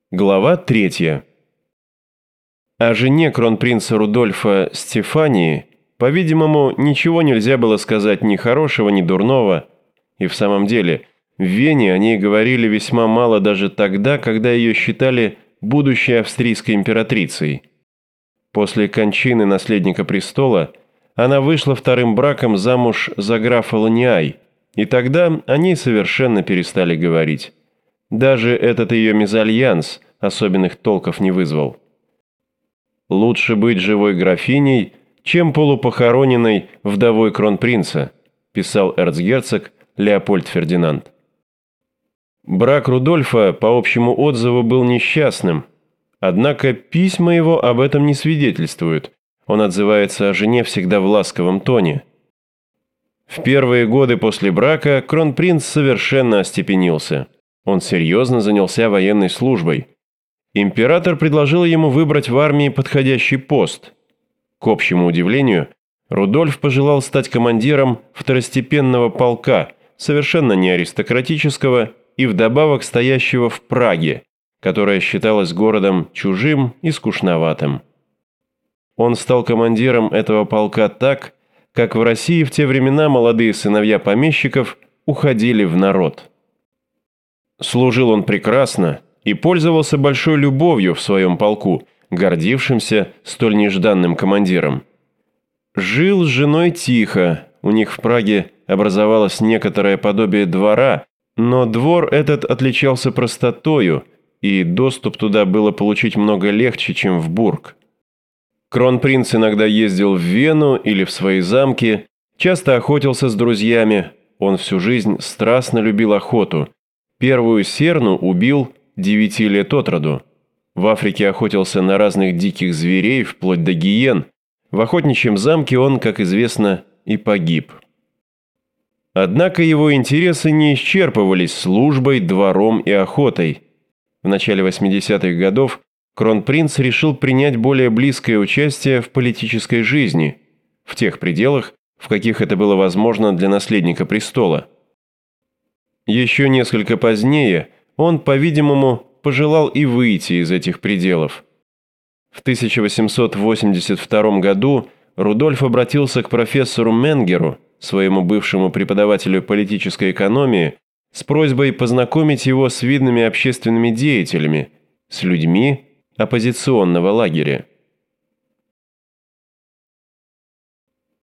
Глава 3. О жене кронпринца Рудольфа Стефании, по-видимому, ничего нельзя было сказать ни хорошего, ни дурного. И в самом деле, в Вене о ней говорили весьма мало даже тогда, когда ее считали будущей австрийской императрицей. После кончины наследника престола она вышла вторым браком замуж за графа Ланиай, и тогда о ней совершенно перестали говорить. Даже этот ее мезальянс особенных толков не вызвал. «Лучше быть живой графиней, чем полупохороненной вдовой кронпринца», писал эрцгерцог Леопольд Фердинанд. Брак Рудольфа, по общему отзыву, был несчастным, однако письма его об этом не свидетельствуют. Он отзывается о жене всегда в ласковом тоне. В первые годы после брака кронпринц совершенно остепенился. Он серьезно занялся военной службой. Император предложил ему выбрать в армии подходящий пост. К общему удивлению, Рудольф пожелал стать командиром второстепенного полка, совершенно не аристократического и вдобавок стоящего в Праге, которая считалась городом чужим и скучноватым. Он стал командиром этого полка так, как в России в те времена молодые сыновья помещиков уходили в народ. Служил он прекрасно и пользовался большой любовью в своем полку, гордившимся столь нежданным командиром. Жил с женой тихо, у них в Праге образовалось некоторое подобие двора, но двор этот отличался простотою, и доступ туда было получить много легче, чем в Бург. Кронпринц иногда ездил в Вену или в свои замки, часто охотился с друзьями, он всю жизнь страстно любил охоту. Первую серну убил 9 лет от роду. В Африке охотился на разных диких зверей, вплоть до гиен. В охотничьем замке он, как известно, и погиб. Однако его интересы не исчерпывались службой, двором и охотой. В начале 80-х годов кронпринц решил принять более близкое участие в политической жизни, в тех пределах, в каких это было возможно для наследника престола. Еще несколько позднее он, по-видимому, пожелал и выйти из этих пределов. В 1882 году Рудольф обратился к профессору Менгеру, своему бывшему преподавателю политической экономии, с просьбой познакомить его с видными общественными деятелями, с людьми оппозиционного лагеря.